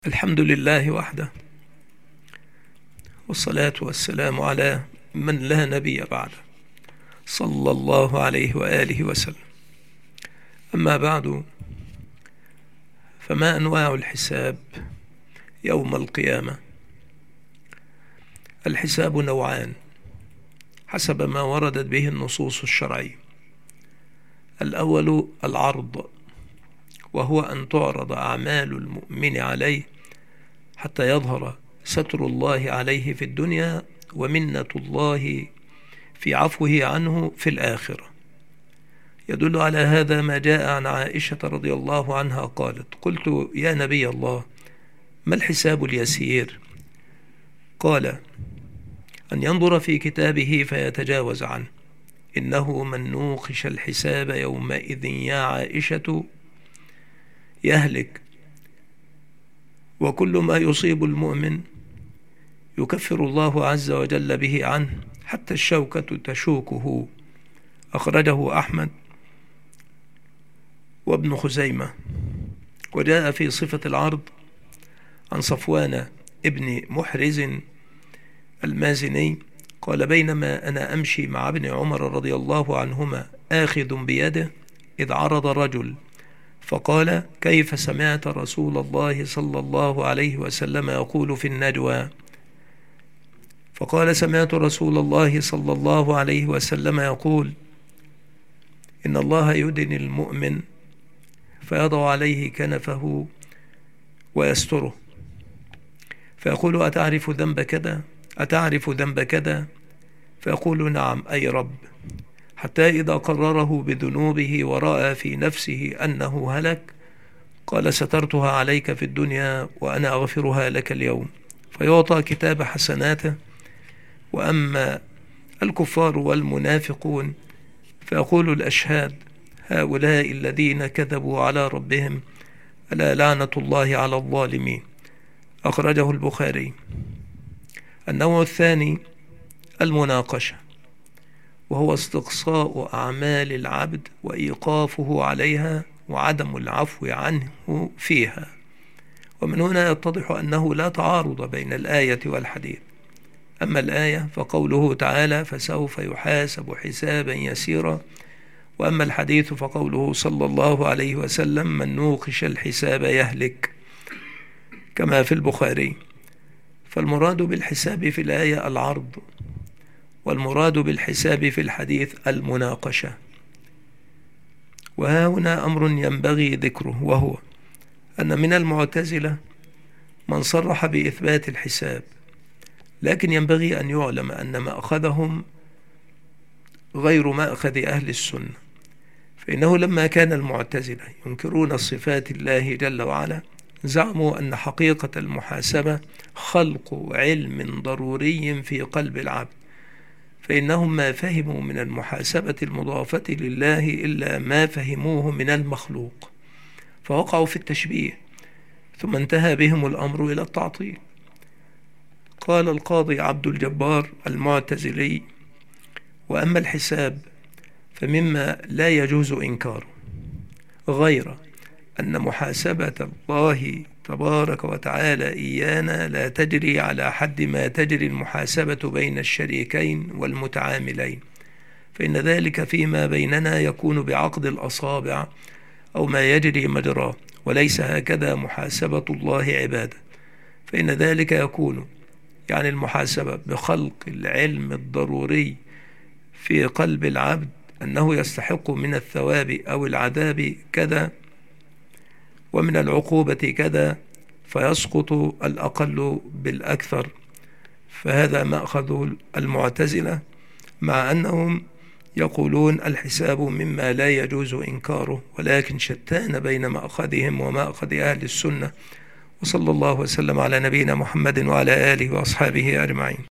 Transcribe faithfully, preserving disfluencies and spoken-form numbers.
الحمد لله وحده، والصلاة والسلام على من لا نبي بعده، صلى الله عليه وآله وسلم. أما بعد، فما أنواع الحساب يوم القيامة؟ الحساب نوعان حسب ما وردت به النصوص الشرعية. الأول العرض، وهو أن تعرض أعمال المؤمن عليه حتى يظهر ستر الله عليه في الدنيا ومنة الله في عفوه عنه في الآخرة. يدل على هذا ما جاء عن عائشة رضي الله عنها قالت: قلت يا نبي الله، ما الحساب اليسير؟ قال: أن ينظر في كتابه فيتجاوز عنه، إنه من نوقش الحساب يومئذ يا عائشة يهلك، وكل ما يصيب المؤمن يكفر الله عز وجل به عنه حتى الشوكة تشوكه. أخرجه أحمد وابن خزيمة. وجاء في صفة العرض عن صفوان ابن محرز المازني قال: بينما أنا أمشي مع ابن عمر رضي الله عنهما آخذ بيده إذ عرض رجل فقال: كيف سمعت رسول الله صلى الله عليه وسلم يقول في النجوى؟ فقال: سمعت رسول الله صلى الله عليه وسلم يقول: إن الله يدني المؤمن فيضع عليه كنفه ويستره، فيقول: أتعرف ذنب كذا؟ أتعرف ذنب كذا؟ فيقول: نعم أي رب، حتى إذا قرره بذنوبه ورأى في نفسه أنه هلك قال: سترتها عليك في الدنيا وأنا أغفرها لك اليوم، فيعطى كتاب حسناته. وأما الكفار والمنافقون فيقول الأشهاد: هؤلاء الذين كذبوا على ربهم، ألا لعنة الله على الظالمين. أخرجه البخاري. النوع الثاني المناقشة، وهو استقصاء أعمال العبد وإيقافه عليها وعدم العفو عنه فيها. ومن هنا يتضح أنه لا تعارض بين الآية والحديث. أما الآية فقوله تعالى: فسوف يحاسب حسابا يسيرا، وأما الحديث فقوله صلى الله عليه وسلم: من نوقش الحساب يهلك، كما في البخاري. فالمراد بالحساب في الآية العرض، والمراد بالحساب في الحديث المناقشة. وها هنا أمر ينبغي ذكره، وهو أن من المعتزلة من صرح بإثبات الحساب، لكن ينبغي أن يعلم أن مأخذهم غير مأخذ أهل السنة. فإنه لما كان المعتزلة ينكرون صفات الله جل وعلا زعموا أن حقيقة المحاسبة خلق علم ضروري في قلب العبد، فإنهم ما فهموا من المحاسبة المضافة لله إلا ما فهموه من المخلوق، فوقعوا في التشبيه، ثم انتهى بهم الأمر إلى التعطيل. قال القاضي عبد الجبار المعتزلي: وأما الحساب فمما لا يجوز إنكاره، غير أن محاسبة الله تبارك وتعالى إيانا لا تجري على حد ما تجري المحاسبة بين الشريكين والمتعاملين، فإن ذلك فيما بيننا يكون بعقد الأصابع أو ما يجري مجراه، وليس هكذا محاسبة الله عباده، فإن ذلك يكون يعني المحاسبة بخلق العلم الضروري في قلب العبد أنه يستحق من الثواب أو العذاب كذا ومن العقوبة كذا، فيسقط الأقل بالأكثر. فهذا مأخذ المعتزلة، مع أنهم يقولون الحساب مما لا يجوز إنكاره، ولكن شتان بين مأخذهم ومأخذ أهل السنة. وصلى الله وسلم على نبينا محمد وعلى آله وأصحابه أجمعين.